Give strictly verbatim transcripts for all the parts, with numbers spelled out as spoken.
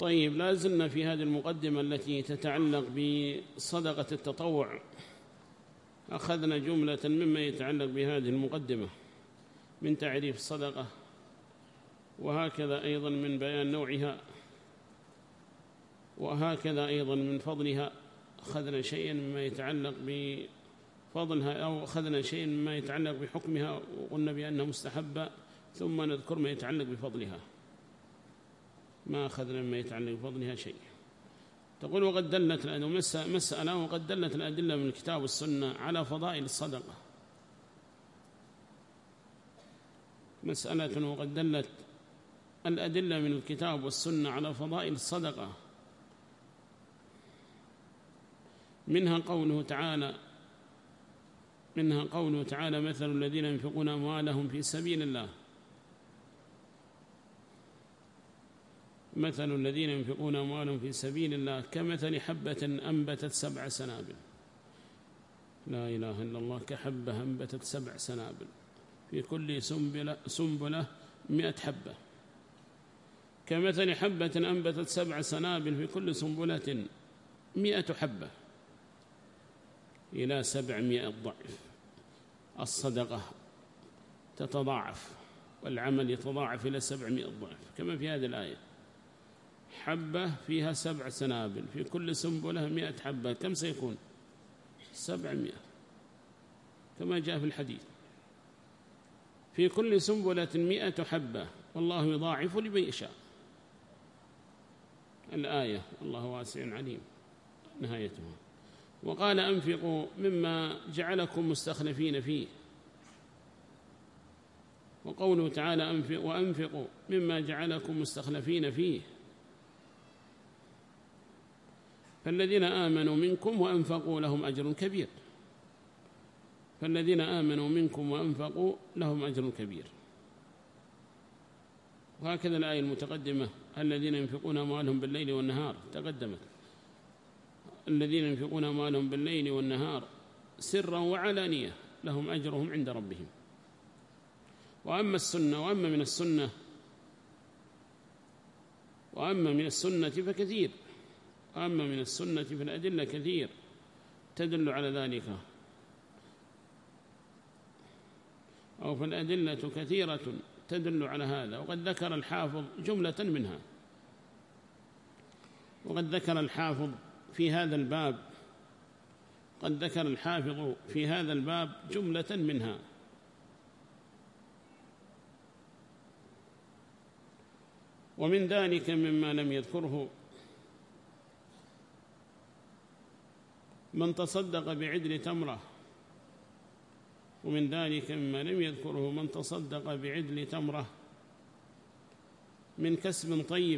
طيب، لا زلنا في هذه المقدمة التي تتعلق بصدقة التطوع. أخذنا جملة مما يتعلق بهذه المقدمة من تعريف الصدقة، وهكذا أيضا من بيان نوعها، وهكذا أيضا من فضلها. أخذنا شيئا مما يتعلق بفضلها، أو أخذنا شيئا مما يتعلق بحكمها وقلنا بأنها مستحبة، ثم نذكر ما يتعلق بفضلها. ما أخذنا مما يتعلق بفضلها شيء. تقول وقد دلت مسألة وقد دلت الأدلة من الكتاب والسنة على فضائل الصدقة. مسألة وقد دلت الأدلة من الكتاب والسنة على فضائل الصدقة، منها قوله تعالى منها قوله تعالى مثل الذين ينفقون أموالهم في سبيل الله مثل الذين ينفقون أموالهم في سبيل الله كمثل حبة أنبتت سبع سنابل. لا إله إلا الله. كحبة أنبتت سبع سنابل في كل سنبلة, سنبلة مئة حبة. كمثل حبة أنبتت سبع سنابل في كل سنبلة مئة حبة إلى سبعمائة ضعف. الصدقة تتضاعف والعمل يتضاعف إلى سبعمائة ضعف، كما في هذه الآية. حبة فيها سبع سنابل في كل سنبلة مئة حبة، كم سيكون؟ سبعمائة، كما جاء في الحديث. في كل سنبلة مئة حبة والله يضاعف لمن يشاء. الآية الله واسع عليم نهايتها. وقال أنفقوا مما جعلكم مستخلفين فيه. وقوله تعالى أنفق وأنفقوا مما جعلكم مستخلفين فيه. فالذين آمنوا منكم وأنفقوا لهم أجر كبير. فالذين آمنوا منكم وأنفقوا لهم أجر كبير. وهكذا الآية المتقدمة الذين ينفقون أموالهم بالليل والنهار تقدمت. الذين ينفقون أموالهم بالليل والنهار سرا وعلانية لهم أجرهم عند ربهم. وأما السنة وأما من السنة وأما من السنة فكثير وأما من السنة فالأدلة كثير تدل على ذلك، أو فالأدلة كثيرة تدل على هذا. وقد ذكر الحافظ جملة منها وقد ذكر الحافظ في هذا الباب قد ذكر الحافظ في هذا الباب جملة منها. ومن ذلك مما لم يذكره من تصدق بعدل تمرة. ومن ذلك مما لم يذكره من تصدق بعدل تمرة من كسب طيب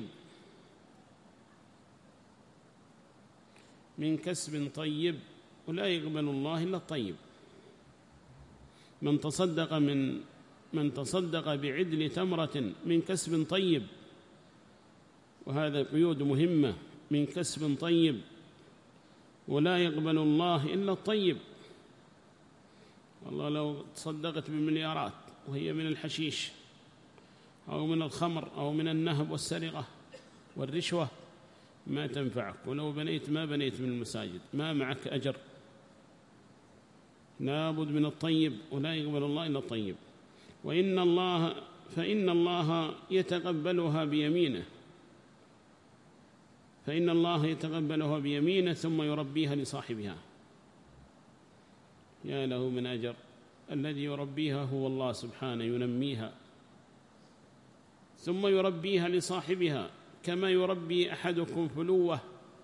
من كسب طيب ولا يقبل الله إلا الطيب. من تصدق من من تصدق بعدل تمرة من كسب طيب، وهذا قيود مهمة، من كسب طيب ولا يقبل الله إلا الطيب. والله لو تصدقت بمليارات وهي من الحشيش أو من الخمر أو من النهب والسرقة والرشوة ما تنفعك، ولو بنيت ما بنيت من المساجد ما معك أجر. لابد من الطيب ولا يقبل الله إلا الطيب. وإن الله فإن الله يتقبلها بيمينه فإن الله يتقبلها بيمينه ثم يربيها لصاحبها. يا له من أجر. الذي يربيها هو الله سبحانه، ينميها ثم يربيها لصاحبها كما يربي أحدكم فلوة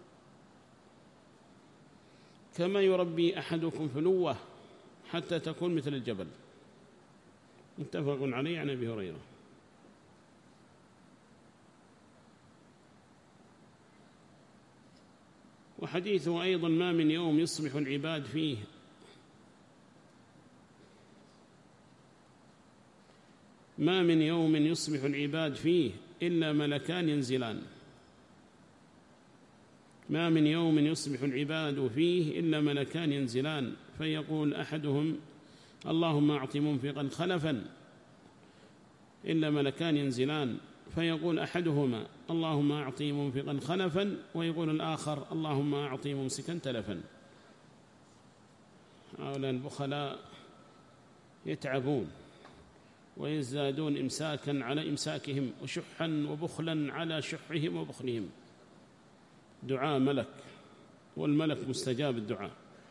كما يربي أحدكم فلوة حتى تكون مثل الجبل. متفق عليه عن أبي هريرة. وحديثه أيضا ما من يوم يصبح العباد فيه ما من يوم يصبح العباد فيه إلا ملكان ينزلان ما من يوم يصبح العباد فيه إلا ملكان ينزلان فيقول أحدهم اللهم أعط منفقا خلفا، إلا ملكان ينزلان فيقول أحدهما اللهم أعطي منفقا خلفا، ويقول الآخر اللهم أعطي ممسكا تلفا. هؤلاء البخلاء يتعبون ويزدادون إمساكا على إمساكهم، وشحا وبخلا على شحهم وبخلهم. دعاء ملك، والملك مستجاب الدعاء،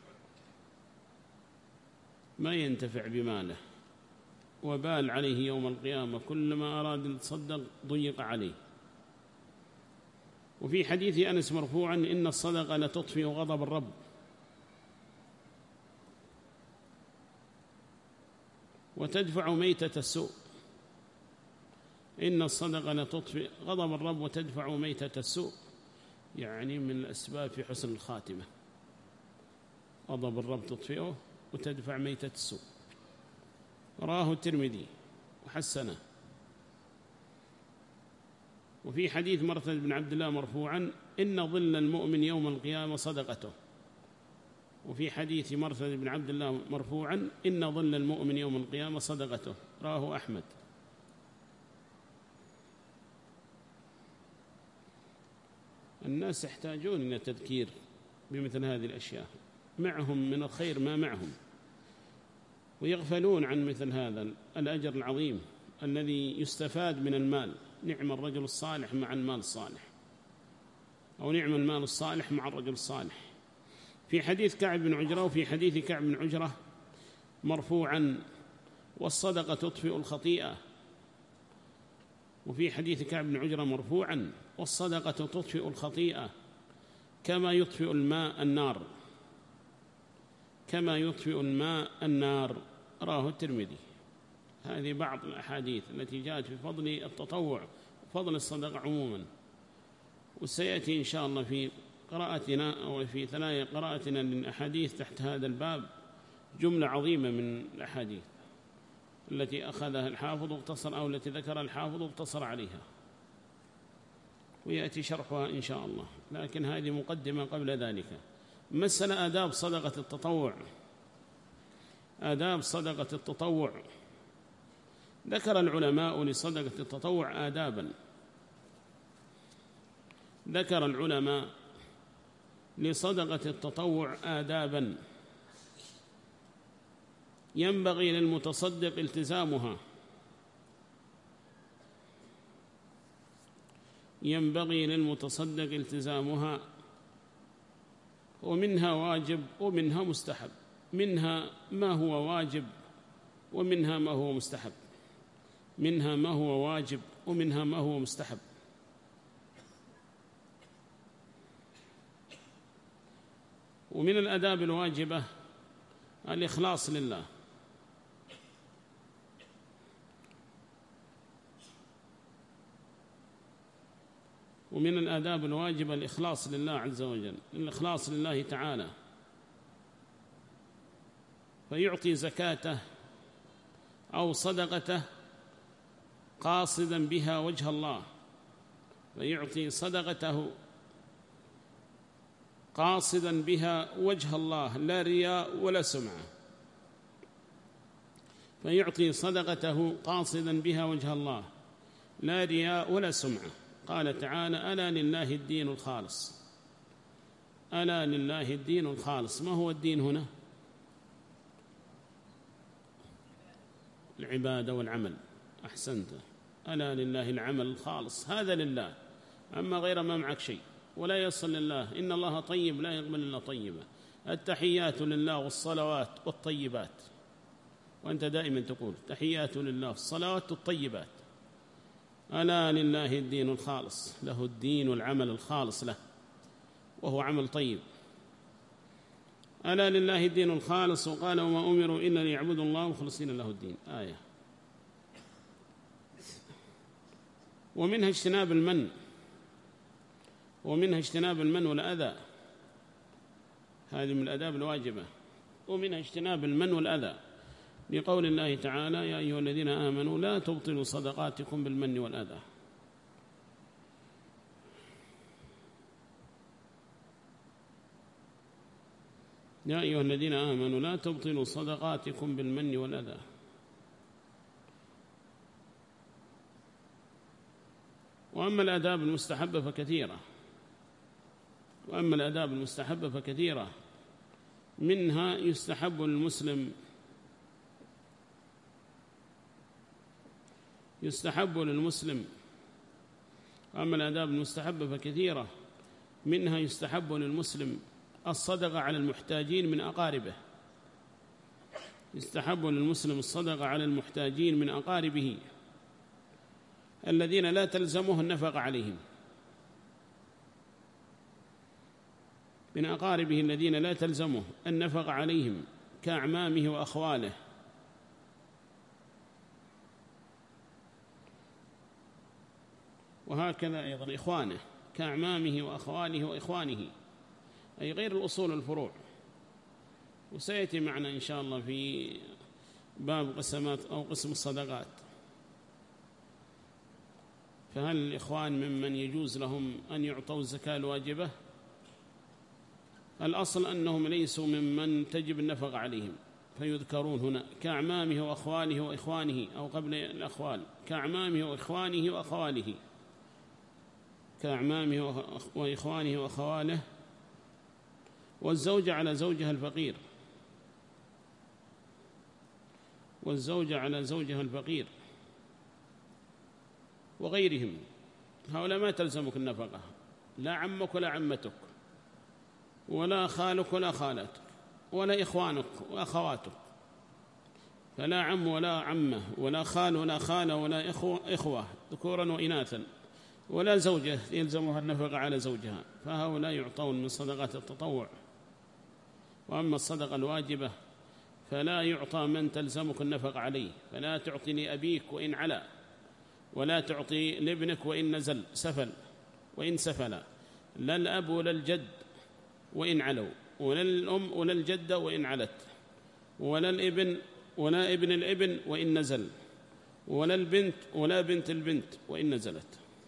ما ينتفع بماله، وبال عليه يوم القيامة، كلما أراد أن يتصدق ضيق عليه. وفي حديث أنس مرفوعا إن الصدقة لتطفئ غضب الرب، وتدفع ميتة السوء. إن الصدقة لتطفئ غضب الرب وتدفع ميتة السوء، يعني من الأسباب في حسن الخاتمة. غضب الرب تطفئه وتدفع ميتة السوء. راه الترمذي وحسنه. وفي حديث مرثد بن عبد الله مرفوعا إن ظل المؤمن يوم القيامة صدقته. وفي حديث مرثد بن عبد الله مرفوعا إن ظل المؤمن يوم القيامة صدقته، راه أحمد. الناس يحتاجون إلى تذكير بمثل هذه الأشياء، معهم من الخير ما معهم، ويغفلون عن مثل هذا الأجر العظيم الذي يستفاد من المال. نعم الرجل الصالح مع المال الصالح، أو نعم المال الصالح مع الرجل الصالح. في حديث كعب بن عجرة، وفي حديث كعب بن عجرة مرفوعا والصدقة تطفئ الخطيئة. وفي حديث كعب بن عجرة مرفوعا والصدقة تطفئ الخطيئة كما يطفئ الماء النار، كما يطفئ الماء النار، راه الترمذي. هذه بعض الأحاديث التي جاءت في فضل التطوع وفضل الصدقة عموما. وسيأتي إن شاء الله في قراءتنا أو في ثنايا قراءتنا للأحاديث تحت هذا الباب جملة عظيمة من الأحاديث التي أخذها الحافظ واقتصر، أو التي ذكر الحافظ واقتصر عليها، ويأتي شرحها إن شاء الله. لكن هذه مقدمة قبل ذلك. مسألة آداب صدقة التطوع. آداب صدقة التطوع، ذكر العلماء لصدقة التطوع آدابا. ذكر العلماء لصدقة التطوع آدابا ينبغي للمتصدق التزامها. ينبغي للمتصدق التزامها، ومنها واجب ومنها مستحب. منها ما هو واجب ومنها ما هو مستحب. منها ما هو واجب ومنها ما هو مستحب. ومن الآداب الواجبة الإخلاص لله. ومن الآداب الواجبة الإخلاص لله عز وجل، الإخلاص لله تعالى، فيعطي زكاته أو صدقته قاصدا بها وجه الله، فيعطي صدقته قاصدا بها وجه الله، لا رياء ولا سمعة. فيعطي صدقته قاصدا بها وجه الله، لا رياء ولا سمعة. قال تعالى ألا لله الدين الخالص. ألا لله الدين الخالص. ما هو الدين هنا؟ العبادة والعمل. أحسنت. ألا لله العمل الخالص، هذا لله، أما غير ما معك شيء ولا يصل لله. إن الله طيب لا يقبل إلا طيبا. التحيات لله والصلوات والطيبات، وأنت دائما تقول تحيات لله والصلوات والطيبات. ألا لله الدين الخالص، له الدين والعمل الخالص له، وهو عمل طيب. ألا لله الدين الخالص، وقال وما أمروا إلا ليعبدوا الله مخلصين له الدين. آية. ومنها اجتناب المن، ومنها اجتناب المن والأذى، هذه من الآداب الواجبة. ومنها اجتناب المن والأذى، لقول الله تعالى يا أيها الذين آمنوا لا تبطلوا صدقاتكم بالمن والأذى. يا أيها الذين آمنوا لا تبطلوا صدقاتكم بالمن والأذى. وأما الآداب المستحبة فكثيرة وأما الآداب المستحبة فكثيرة منها يستحب للمسلم يستحب للمسلم وأما الآداب المستحبة فكثيرة منها يستحب للمسلم الصدقة على المحتاجين من أقاربه يستحب للمسلم الصدقة على المحتاجين من أقاربه الذين لا تلزمه النفقة عليهم من أقاربه الذين لا تلزمه النفقة عليهم كأعمامه وأخواله وهكذا أيضا إخوانه كأعمامه وأخواله وإخوانه أي غير الأصول الفروع. وسيأتي معنا إن شاء الله في باب قسمات أو قسم الصدقات. فهل الإخوان ممن يجوز لهم أن يعطوا الزكاة الواجبة؟ الأصل أنهم ليسوا ممن تجب النفقة عليهم فيذكرون هنا كأعمامه وأخواله وإخوانه أو قبل الأخوال كأعمامه وإخوانه وأخواله كأعمامه وإخوانه وأخواله والزوجة على زوجها الفقير والزوجة على زوجها الفقير وغيرهم هؤلاء ما تلزمك النفقة لا عمك ولا عمتك ولا خالك ولا خالتك ولا إخوانك وأخواتك فلا عم ولا عمة ولا خال ولا خالة ولا إخوة, إخوة ذكورا وإناثا ولا زوجة يلزمها النفقة على زوجها فهؤلاء يعطون من صدقات التطوع. وأما الصدقة الواجبة فلا يعطى من تلزمك النفقة عليه فلا تعطي لأبيك وإن علا ولا تعطي لابنك وإن نزل سفل وإن سفل لا الأب ولا الجد وإن علوا ولا الأم ولا الجدة وإن علت ولا الابن ولا ابن الابن وإن نزل ولا البنت ولا بنت البنت وإن نزلت.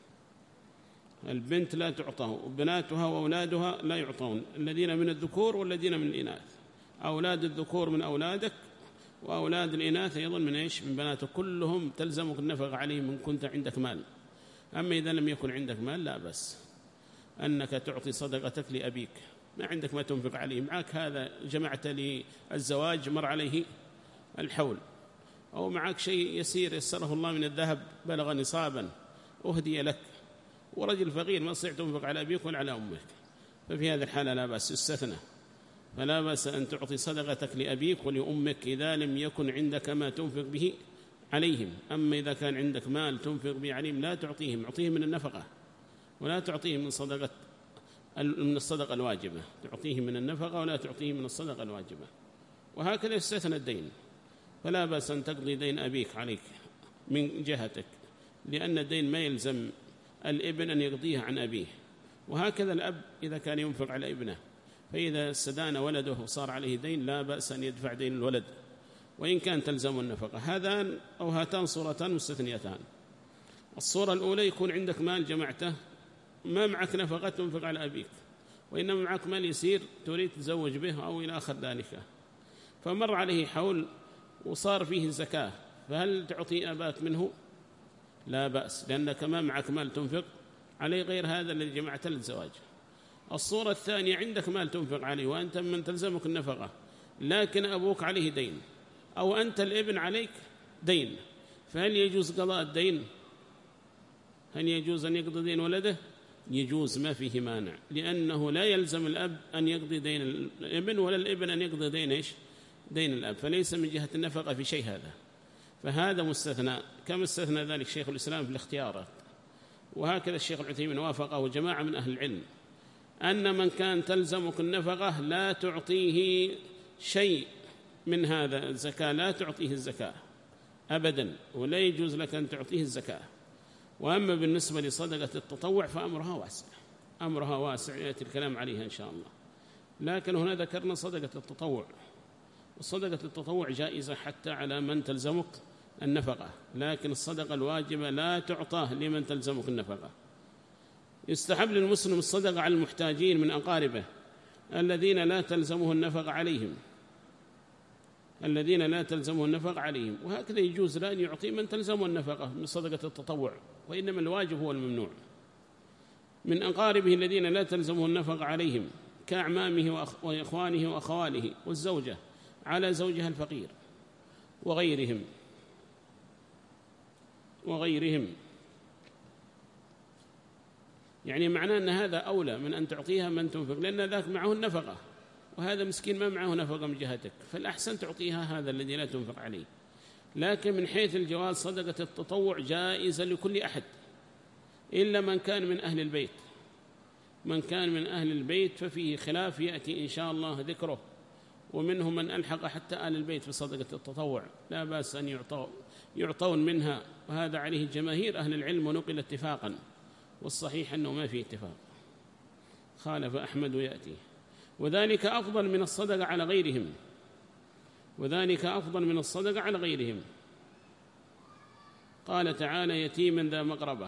البنت لا تعطى وبناتها وأولادها لا يعطون الذين من الذكور والذين من الإناث أولاد الذكور من أولادك وأولاد الإناث أيضا من إيش من بناتك كلهم تلزمك النفقة عليهم إن كنت عندك مال. أما إذا لم يكن عندك مال لا بس أنك تعطي صدقتك لأبيك ما عندك ما تنفق عليه معك هذا جمعت للزواج مر عليه الحول أو معك شيء يسير يسره الله من الذهب بلغ نصابا أهدي لك ورجل فقير ما تستطيع تنفق على أبيك ولا على أمك ففي هذه الحالة لا بأس يستثنى فلا بأس أن تعطي صدقتك لأبيك ولأمك إذا لم يكن عندك ما تنفق به عليهم. أما إذا كان عندك مال تنفق به عليهم لا تعطيهم اعطيهم من النفقة ولا تعطيهم من صدقة من الصدقة الواجبة تعطيهم من النفقة ولا تعطيهم من الصدقة الواجبة. وهكذا يستثنى الدين فلا بأس أن تقضي دين أبيك عليك من جهتك لأن الدين ما يلزم الابن أن يقضيه عن أبيه وهكذا الأب إذا كان ينفق على ابنه فإذا استدان ولده وصار عليه دين لا بأس أن يدفع دين الولد وإن كان تلزم النفقة. هذان أو هاتان صورتان مستثنيتان. الصورة الأولى يكون عندك مال جمعته ما معك نفقة تنفق على أبيك وإنما معك مال يسير تريد تزوج به أو إلى آخر ذلك فمر عليه حول وصار فيه الزكاة فهل تعطي أباك منه؟ لا بأس لأنك ما معك مال تنفق عليه غير هذا الذي جمعت للزواج. الصورة الثانية عندك مال تنفق عليه وأنت من تلزمك النفقة لكن أبوك عليه دين أو أنت الابن عليك دين فهل يجوز قضاء الدين؟ هل يجوز أن يقضي دين ولده؟ يجوز ما فيه مانع لأنه لا يلزم الأب أن يقضي دين الابن ولا الابن أن يقضي دين إيش؟ دين الأب فليس من جهة النفقة في شيء هذا فهذا مستثنى كما استثنى ذلك شيخ الإسلام في الاختيارات. وهكذا الشيخ العثيمين وافقه جماعة من أهل العلم أن من كان تلزمك النفقة لا تعطيه شيء من هذا الزكاة لا تعطيه الزكاة أبدا ولا يجوز لك أن تعطيه الزكاة. وأما بالنسبة لصدقة التطوع فأمرها واسع أمرها واسع يأتي الكلام عليها إن شاء الله. لكن هنا ذكرنا صدقة التطوع وصدقة التطوع جائزة حتى على من تلزمك النفقة لكن الصدقة الواجبة لا تعطاه لمن تلزمك النفقة. يستحب للمسلم الصدقة على المحتاجين من أقاربه الذين لا تلزمه النفقة عليهم الذين لا تلزمه النفقة عليهم. وهكذا يجوز له أن يعطي من تلزمه النفقة من صدقة التطوع، وإنما الواجب هو الممنوع. من أقاربه الذين لا تلزمه النفقة عليهم كأعمامه وإخوانه وأخواله والزوجة على زوجها الفقير وغيرهم وغيرهم يعني معناه أن هذا أولى من أن تعطيها من تنفق، لأن ذاك معه النفقة وهذا مسكين ما معه نفقة من جهتك، فالأحسن تعطيها هذا الذي لا تنفق عليه. لكن من حيث الجواز صدقة التطوع جائزة لكل أحد إلا من كان من أهل البيت. من كان من أهل البيت ففيه خلاف يأتي إن شاء الله ذكره، ومنهم من ألحق حتى آل البيت في صدقة التطوع، لا بأس أن يعطوا يعطون منها، وهذا عليه جماهير أهل العلم ونقل اتفاقا، والصحيح أنه ما فيه اتفاق، خالف أحمد ويأتي. وذلك أفضل من الصدقة على غيرهم وذلك أفضل من الصدقة على غيرهم. قال تعالى يتيما ذا مقربة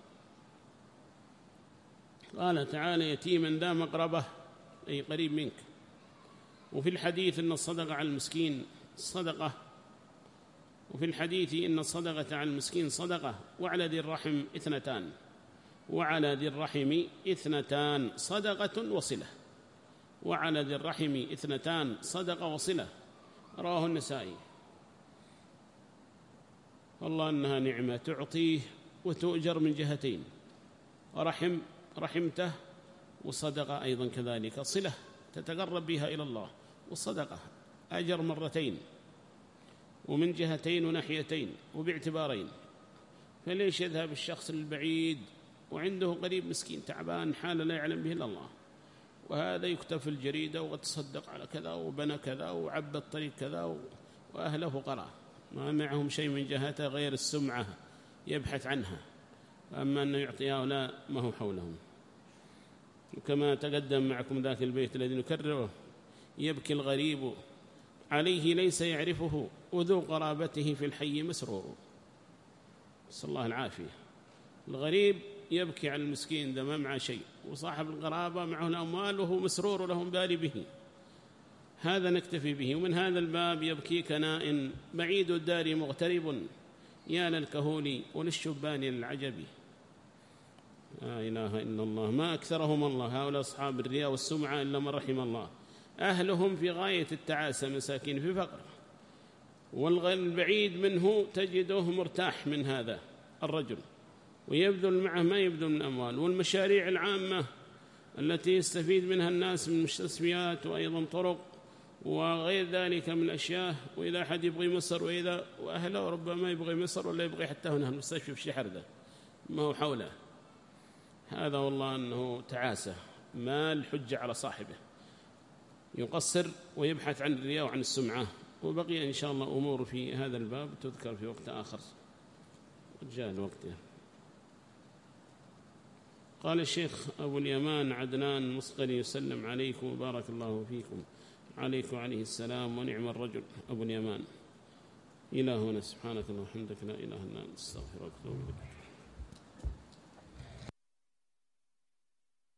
قال تعالى يتيما ذا مقربة أي قريب منك. وفي الحديث إن الصدقة على المسكين صدقة وفي الحديث إن الصدقة على المسكين صدقة وعلى ذي الرحم اثنتان وعلى ذي الرحم اثنتان صدقة وصلة وعلى ذي الرحم اثنتان صدقة وصلة. رواه النسائي. والله أنها نعمة تعطيه وتؤجر من جهتين، ورحم رحمته، وصدقة أيضا كذلك صلة تتقرب بها إلى الله، والصدقة أجر مرتين ومن جهتين وناحيتين وباعتبارين. فليش يذهب الشخص البعيد وعنده قريب مسكين تعبان حالة لا يعلم به إلا الله، وهذا يكتب في الجريدة وتصدق على كذا وبنى كذا وعبى الطريق كذا وأهله فقراء ما معهم شيء من جهته غير السمعة يبحث عنها، أما أنه يعطي هؤلاء ما هو حولهم. وكما تقدم معكم ذاك البيت الذي نكرره يبكي الغريب عليه ليس يعرفه وذو قرابته في الحي مسرور. نسأل الله العافية. الغريب يبكي على المسكين ده ما معه شيء، وصاحب القرابة معه الأموال وهو مسرور لهم بال به، هذا نكتفي به. ومن هذا الباب يبكي كنائن بعيد الدار مغترب يا للكهول وللشبان العجب. لا إله إلا الله، ما أكثرهم الله هؤلاء أصحاب الرياء والسمعة إلا من رحم الله، أهلهم في غاية التعاسة مساكين في فقر، والبعيد منه تجده مرتاح من هذا الرجل ويبذل معه ما يبذل من أموال. والمشاريع العامة التي يستفيد منها الناس من مستشفيات وأيضا طرق وغير ذلك من الأشياء، وإذا أحد يبغي مصر وإذا وأهله ربما يبغي مصر ولا يبغي حتى هنا المستشفى في شحر ده ما هو حوله، هذا والله أنه تعاسة ما الحجة على صاحبه، يقصر ويبحث عن الرياء وعن السمعة. وبقي إن شاء الله أمور في هذا الباب تذكر في وقت آخر جاء الوقت. قال الشيخ أبو اليمان عدنان مصقلي يسلم عليكم وبارك الله فيكم. عليكم عليه السلام ونعم الرجل أبو اليمان. إلى هنا سبحانك اللهم وبحمدك لا إله إلا أنت استغفرك وأتوب إليك.